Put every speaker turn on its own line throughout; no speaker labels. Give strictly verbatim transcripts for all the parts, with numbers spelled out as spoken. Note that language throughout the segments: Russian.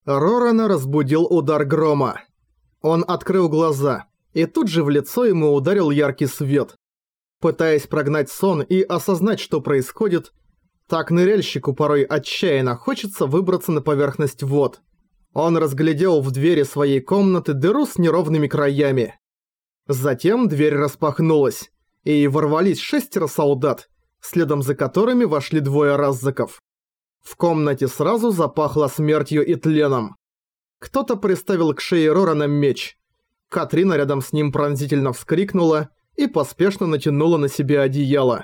Рорана разбудил удар грома. Он открыл глаза, и тут же в лицо ему ударил яркий свет. Пытаясь прогнать сон и осознать, что происходит, так ныряльщику порой отчаянно хочется выбраться на поверхность вод. Он разглядел в двери своей комнаты дыру с неровными краями. Затем дверь распахнулась, и ворвались шестеро солдат, следом за которыми вошли двое раззаков. В комнате сразу запахло смертью и тленом. Кто-то приставил к шее Рорана меч. Катрина рядом с ним пронзительно вскрикнула и поспешно натянула на себя одеяло.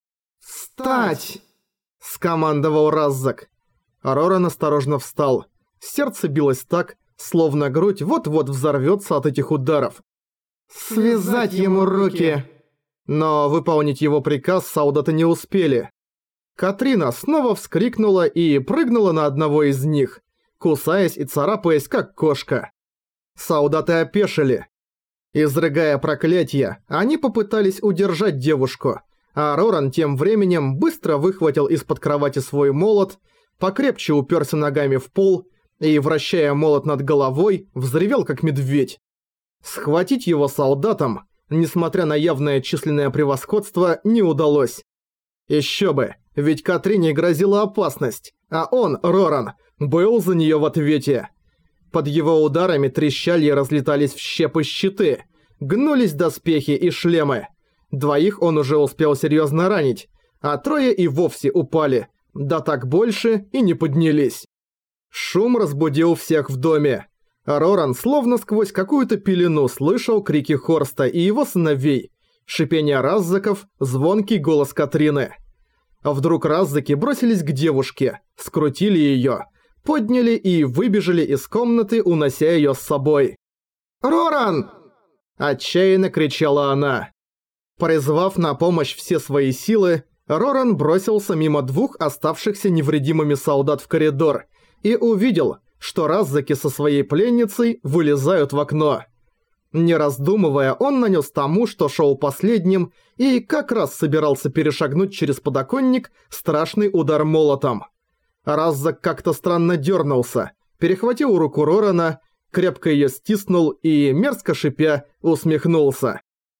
«Встать!» – скомандовал Раззак. Роран осторожно встал. Сердце билось так, словно грудь вот-вот взорвется от этих ударов. «Связать ему руки!» Но выполнить его приказ солдаты не успели. Катрина снова вскрикнула и прыгнула на одного из них, кусаясь и царапаясь, как кошка. Солдаты опешили. Изрыгая проклятия, они попытались удержать девушку, а Роран тем временем быстро выхватил из-под кровати свой молот, покрепче уперся ногами в пол и, вращая молот над головой, взревел как медведь. Схватить его солдатам, несмотря на явное численное превосходство, не удалось. Еще бы, ведь Катрине грозила опасность, а он, Роран, был за нее в ответе. Под его ударами трещали и разлетались в щепы щиты, гнулись доспехи и шлемы. Двоих он уже успел серьезно ранить, а трое и вовсе упали, да так больше и не поднялись. Шум разбудил всех в доме. Роран словно сквозь какую-то пелену слышал крики Хорста и его сыновей, шипение раззаков, звонкий голос Катрины. Вдруг раззаки бросились к девушке, скрутили её, подняли и выбежали из комнаты, унося её с собой. «Роран!» – отчаянно кричала она. Призвав на помощь все свои силы, Роран бросился мимо двух оставшихся невредимыми солдат в коридор и увидел, что раззаки со своей пленницей вылезают в окно. Не раздумывая, он нанес тому, что шел последним, и как раз собирался перешагнуть через подоконник, страшный удар молотом. Раззак как-то странно дернулся, перехватил руку Рорана, крепко ее стиснул и, мерзко шипя, усмехнулся.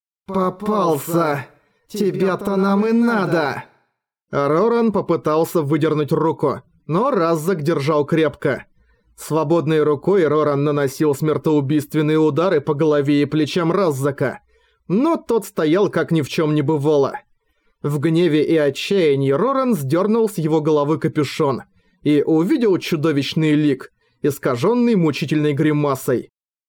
«Попался! Тебя-то нам и надо!» Роран попытался выдернуть руку, но Раззак держал крепко. Свободной рукой Роран наносил смертоубийственные удары по голове и плечам Раззака, но тот стоял как ни в чем не бывало. В гневе и отчаянии Роран сдернул с его головы капюшон и увидел чудовищный лик, искаженный мучительной гримасой.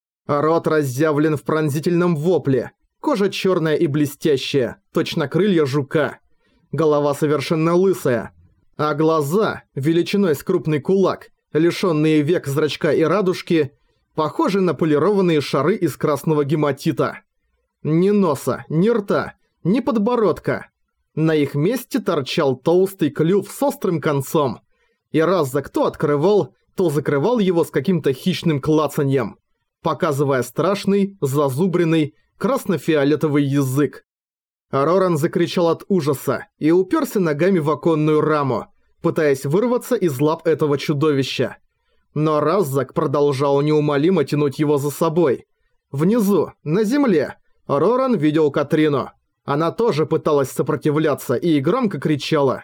Рот разъявлен в пронзительном вопле, кожа черная и блестящая, точно крылья жука, голова совершенно лысая, а глаза, величиной с крупный кулак, лишённые век, зрачка и радужки, похожи на полированные шары из красного гематита. Ни носа, ни рта, ни подбородка. На их месте торчал толстый клюв с острым концом, и Раззак то открывал, то закрывал его с каким-то хищным клацаньем, показывая страшный, зазубренный, красно-фиолетовый язык. Роран закричал от ужаса и уперся ногами в оконную раму, пытаясь вырваться из лап этого чудовища. Но Раззак продолжал неумолимо тянуть его за собой. Внизу, на земле, Роран видел Катрину. Она тоже пыталась сопротивляться и громко кричала.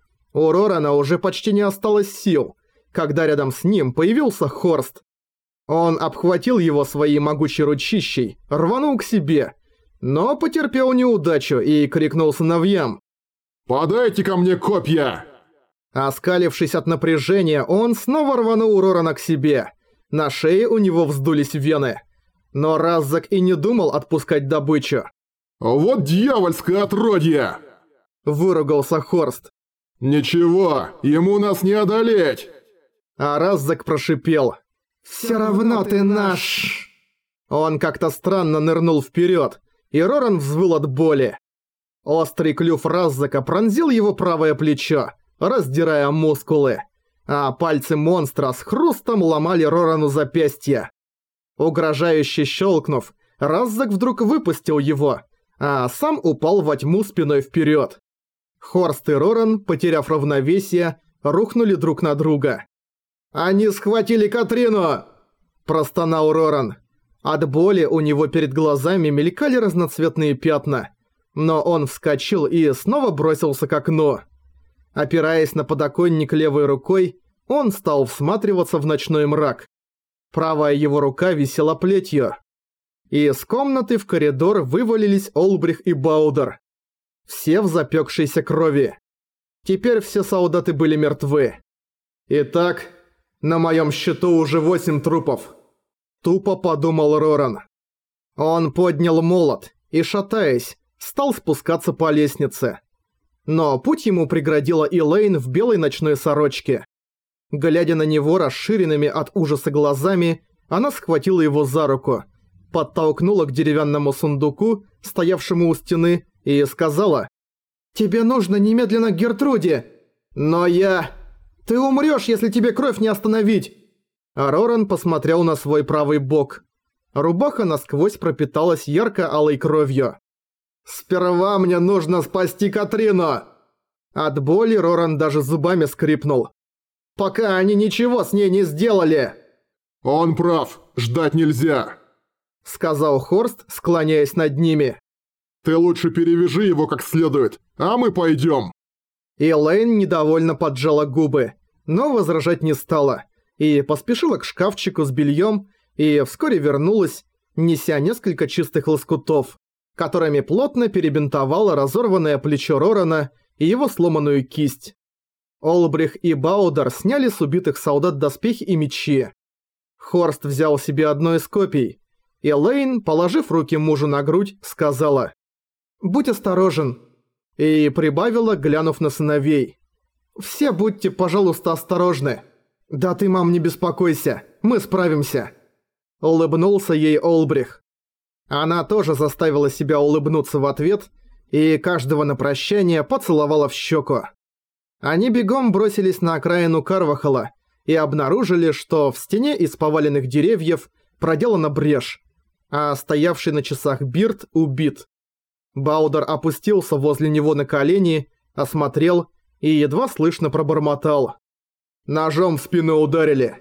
У Рорана уже почти не осталось сил, когда рядом с ним появился Хорст. Он обхватил его своей могучей ручищей, рванул к себе, но потерпел неудачу и крикнул сыновьям:
«Подайте ко мне копья!»
Оскалившись от напряжения, он снова рванул Рорана к себе. На шее у него вздулись вены. Но Раззак и не думал отпускать добычу.
«Вот дьявольское отродье!» –
выругался Хорст.
«Ничего, ему нас не одолеть!»
А Раззак прошипел: «Всё равно ты наш!» Он как-то странно нырнул вперед, и Роран взвыл от боли. Острый клюв Раззака пронзил его правое плечо, раздирая мускулы, а пальцы монстра с хрустом ломали Рорану запястье. Угрожающе щелкнув, Раззак вдруг выпустил его, а сам упал во тьму спиной вперед. Хорст и Роран, потеряв равновесие, рухнули друг на друга. «Они схватили Катрину!» – простонал Роран. От боли у него перед глазами мелькали разноцветные пятна, но он вскочил и снова бросился к окну. Опираясь на подоконник левой рукой, он стал всматриваться в ночной мрак. Правая его рука висела плетью. Из комнаты в коридор вывалились Олбрих и Баудер. Все в запекшейся крови. Теперь все солдаты были мертвы. «Итак, на моем счету уже восемь трупов», – тупо подумал Роран. Он поднял молот и, шатаясь, стал спускаться по лестнице. Но путь ему преградила Элейн в белой ночной сорочке. Глядя на него расширенными от ужаса глазами, она схватила его за руку, подтолкнула к деревянному сундуку, стоявшему у стены, и сказала: «Тебе нужно немедленно к Гертруде!» «Но я... Ты умрёшь, если тебе кровь не остановить!» А Роран посмотрел на свой правый бок. Рубаха насквозь пропиталась ярко-алой кровью. «Сперва мне нужно спасти Катрину!» От боли Роран даже зубами скрипнул. «Пока они ничего с ней не сделали!»
«Он прав, ждать нельзя!»
— сказал Хорст, склоняясь над ними.
«Ты лучше перевяжи его как следует, а мы пойдем!»
Элейн недовольно поджала губы, но возражать не стала, и поспешила к шкафчику с бельем, и вскоре вернулась, неся несколько чистых лоскутов, которыми плотно перебинтовала разорванное плечо Рорана и его сломанную кисть. Олбрих и Баудер сняли с убитых солдат доспехи и мечи. Хорст взял себе одно из копий. Элейн, положив руки мужу на грудь, сказала: «Будь осторожен», и прибавила, глянув на сыновей: «Все будьте, пожалуйста, осторожны. Да ты, мам, не беспокойся, мы справимся». Улыбнулся ей Олбрих. Она тоже заставила себя улыбнуться в ответ и каждого на прощание поцеловала в щеку. Они бегом бросились на окраину Карвахала и обнаружили, что в стене из поваленных деревьев проделана брешь, а стоявший на часах Бирд убит. Баудер опустился возле него на колени, осмотрел и едва слышно пробормотал: «Ножом в спину ударили».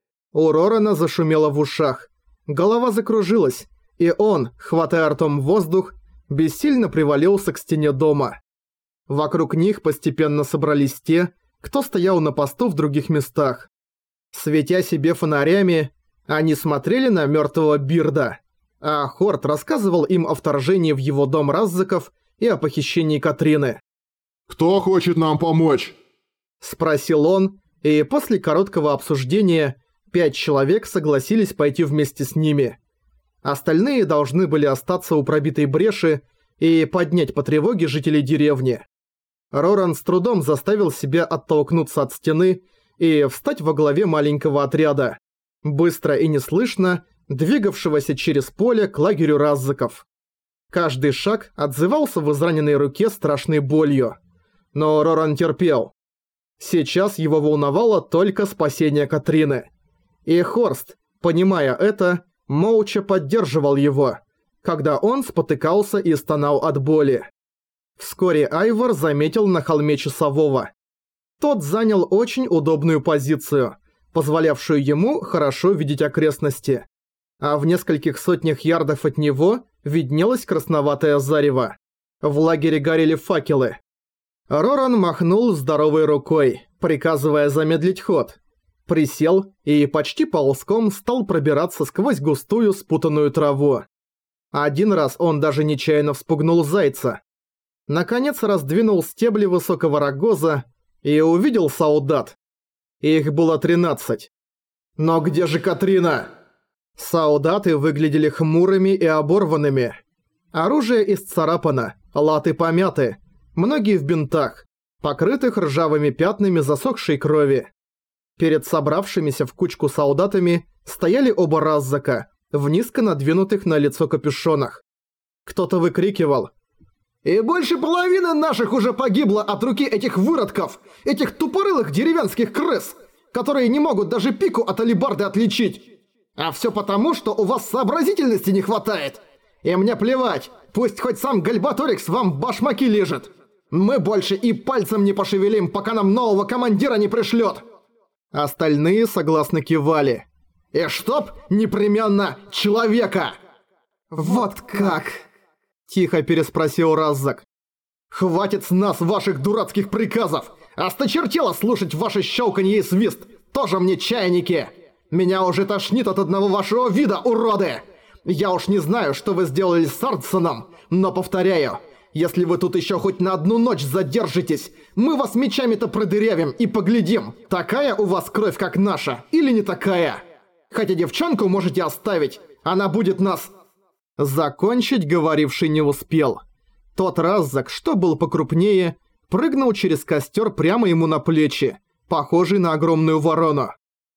У Рорана зашумело в ушах, голова закружилась, и он, хватая ртом воздух, бессильно привалился к стене дома. Вокруг них постепенно собрались те, кто стоял на посту в других местах. Светя себе фонарями, они смотрели на мертвого Бирда, а Хорт рассказывал им о вторжении в его дом Раззаков и о похищении Катрины.
«Кто хочет нам помочь?»
– спросил он, и после короткого обсуждения пять человек согласились пойти вместе с ними. Остальные должны были остаться у пробитой бреши и поднять по тревоге жителей деревни. Роран с трудом заставил себя оттолкнуться от стены и встать во главе маленького отряда, быстро и неслышно двигавшегося через поле к лагерю Раззаков. Каждый шаг отзывался в израненной руке страшной болью. Но Роран терпел. Сейчас его волновало только спасение Катрины. И Хорст, понимая это, молча поддерживал его, когда он спотыкался и стонал от боли. Вскоре Айвор заметил на холме часового. Тот занял очень удобную позицию, позволявшую ему хорошо видеть окрестности. А в нескольких сотнях ярдов от него виднелось красноватое зарево. В лагере горели факелы. Роран махнул здоровой рукой, приказывая замедлить ход. Присел и почти ползком стал пробираться сквозь густую спутанную траву. Один раз он даже нечаянно вспугнул зайца. Наконец раздвинул стебли высокого рогоза и увидел солдат. Их было тринадцать. Но где же Катрина? Солдаты выглядели хмурыми и оборванными. Оружие исцарапано, латы помяты, многие в бинтах, покрытых ржавыми пятнами засохшей крови. Перед собравшимися в кучку солдатами стояли оба Раззака, в низко надвинутых на лицо капюшонах. Кто-то выкрикивал: «И больше половины наших уже погибло от руки этих выродков, этих тупорылых деревенских крыс, которые не могут даже пику от алебарды отличить. А все потому, что у вас сообразительности не хватает. И мне плевать, пусть хоть сам Гальбаторикс вам башмаки лижет. Мы больше и пальцем не пошевелим, пока нам нового командира не пришлет». Остальные согласно кивали. «И чтоб непременно человека!» «Вот как?» – тихо переспросил Раззак. «Хватит с нас ваших дурацких приказов! Осточертело слушать ваше щелканье и свист! Тоже мне чайники! Меня уже тошнит от одного вашего вида, уроды! Я уж не знаю, что вы сделали с Сардсоном, но повторяю, если вы тут еще хоть на одну ночь задержитесь, мы вас мечами-то продырявим и поглядим, такая у вас кровь, как наша, или не такая. Хотя девчонку можете оставить, она будет нас...» Закончить говоривший не успел. Тот Раззак, что был покрупнее, прыгнул через костер прямо ему на плечи, похожий на огромную ворону.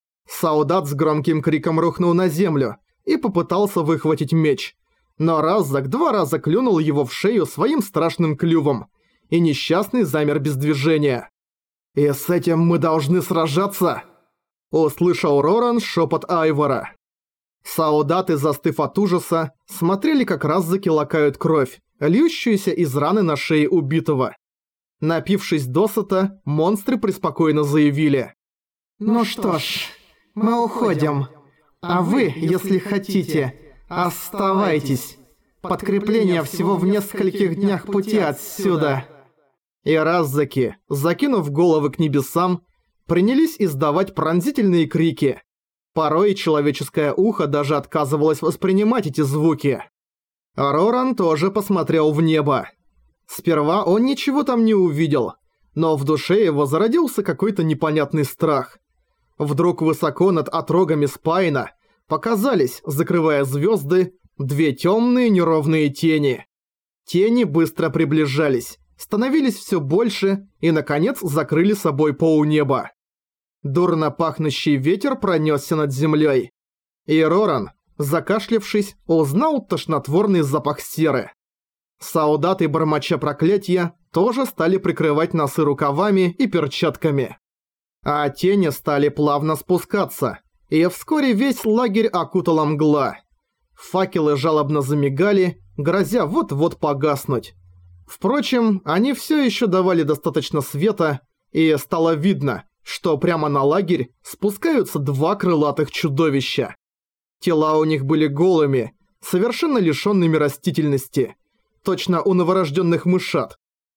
Солдат с громким криком рухнул на землю и попытался выхватить меч. Но Раззак два раза клюнул его в шею своим страшным клювом, и несчастный замер без движения. «И с этим мы должны сражаться?» – услышал Роран шепот Айвора. Солдаты, застыв от ужаса, смотрели, как Раззаки лакают кровь, льющуюся из раны на шее убитого. Напившись досыта, монстры преспокойно заявили: «Ну что ж, мы уходим. А вы, если хотите, оставайтесь. Подкрепление всего в нескольких днях пути отсюда». И Раззаки, закинув головы к небесам, принялись издавать пронзительные крики. Порой человеческое ухо даже отказывалось воспринимать эти звуки. Роран тоже посмотрел в небо. Сперва он ничего там не увидел, но в душе его зародился какой-то непонятный страх. Вдруг высоко над отрогами Спайна показались, закрывая звезды, две темные неровные тени. Тени быстро приближались, становились все больше и, наконец, закрыли собой полнеба. Дурно пахнущий ветер пронесся над землей. И Роран, закашлявшись, узнал тошнотворный запах серы. Солдаты, бормоча проклятия, тоже стали прикрывать носы рукавами и перчатками. А тени стали плавно спускаться, и вскоре весь лагерь окутала мгла. Факелы жалобно замигали, грозя вот-вот погаснуть. Впрочем, они все еще давали достаточно света, и стало видно, что прямо на лагерь спускаются два крылатых чудовища. Тела у них были голыми, совершенно лишенными растительности, точно у новорожденных мышат.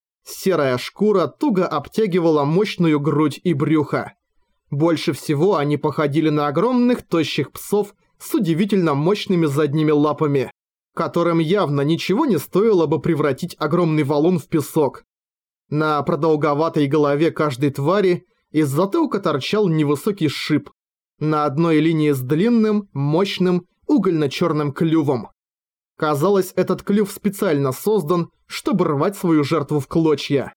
Серая шкура туго обтягивала мощную грудь и брюхо. Больше всего они походили на огромных тощих псов с удивительно мощными задними лапами, которым явно ничего не стоило бы превратить огромный валун в песок. На продолговатой голове каждой твари из затылка торчал невысокий шип, на одной линии с длинным, мощным, угольно-черным клювом. Казалось, этот клюв специально создан, чтобы рвать свою жертву в клочья.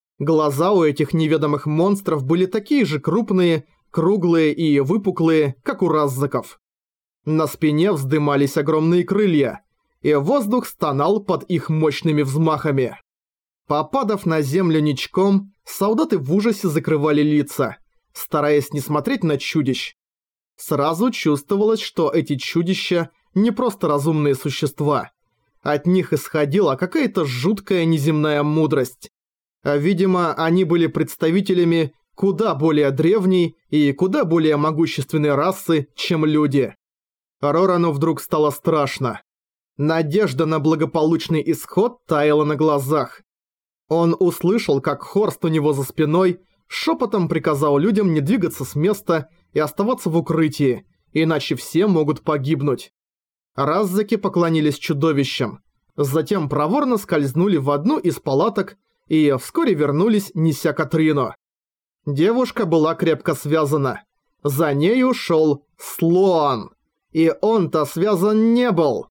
Глаза у этих неведомых монстров были такие же крупные, круглые и выпуклые, как у раззаков. На спине вздымались огромные крылья, и воздух стонал под их мощными взмахами. Попадав на землю ничком, солдаты в ужасе закрывали лица, стараясь не смотреть на чудищ. Сразу чувствовалось, что эти чудища не просто разумные существа. От них исходила какая-то жуткая неземная мудрость. А видимо, они были представителями куда более древней и куда более могущественной расы, чем люди. Рорану вдруг стало страшно. Надежда на благополучный исход таяла на глазах. Он услышал, как Хорст у него за спиной шепотом приказал людям не двигаться с места и оставаться в укрытии, иначе все могут погибнуть. Раззаки поклонились чудовищам, затем проворно скользнули в одну из палаток и вскоре вернулись, неся Катрину. Девушка была крепко связана. За нею шел Слоан, и он-то связан не был.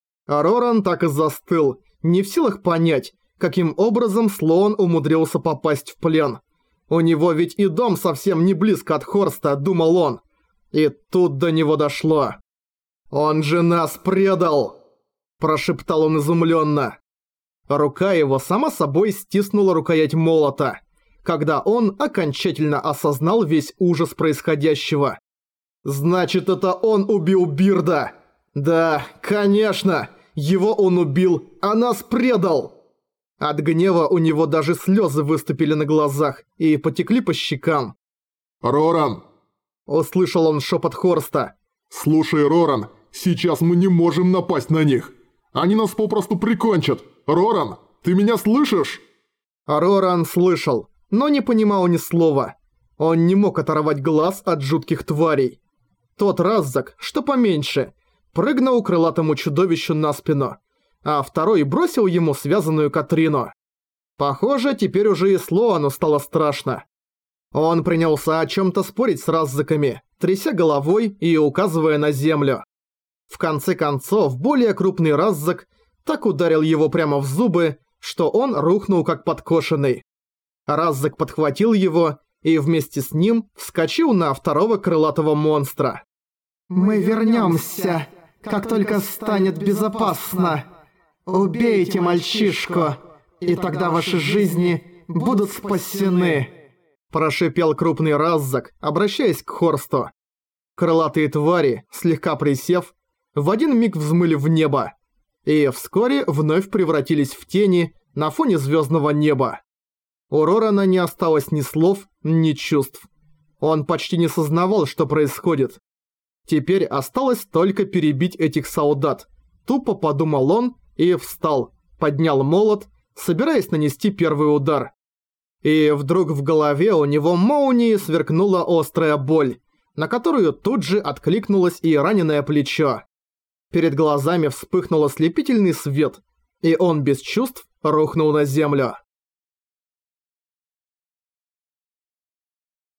Роран так и застыл, не в силах понять, каким образом Слоан умудрился попасть в плен. У него ведь и дом совсем не близко от Хорста, думал он. И тут до него дошло. «Он же нас предал!» – прошептал он изумленно. Рука его сама собой стиснула рукоять молота, когда он окончательно осознал весь ужас происходящего. «Значит, это он убил Бирда!» «Да, конечно! Его он убил, а нас предал!» От гнева у него даже слезы выступили на глазах и потекли по щекам.
«Роран,
Услышал он шепот Хорста.
«Слушай, Роран, сейчас мы не можем напасть на них. Они нас попросту прикончат. Роран, ты меня слышишь?»
Роран слышал, но не понимал ни слова. Он не мог оторвать глаз от жутких тварей. Тот Раззак, что поменьше, прыгнул крылатому чудовищу на спину, а второй бросил ему связанную Катрину. Похоже, теперь уже и Слоану стало страшно. Он принялся о чем-то спорить с Раззаками, тряся головой и указывая на землю. В конце концов, более крупный Раззак так ударил его прямо в зубы, что он рухнул как подкошенный. Раззак подхватил его и вместе с ним вскочил на второго крылатого монстра.
«Мы вернемся, как только станет безопасно. Убейте мальчишку, и тогда ваши жизни будут спасены»,
прошипел крупный Раззак, обращаясь к Хорсту. Крылатые твари, слегка присев, в один миг взмыли в небо и вскоре вновь превратились в тени на фоне звездного неба. У Рорана не осталось ни слов, ни чувств. Он почти не сознавал, что происходит. Теперь осталось только перебить этих солдат. Тупо подумал он и встал, поднял молот, собираясь нанести первый удар. И вдруг в голове у него молнией сверкнула острая боль, на которую тут же откликнулось и раненое плечо. Перед глазами вспыхнул ослепительный свет, и он без чувств рухнул на землю.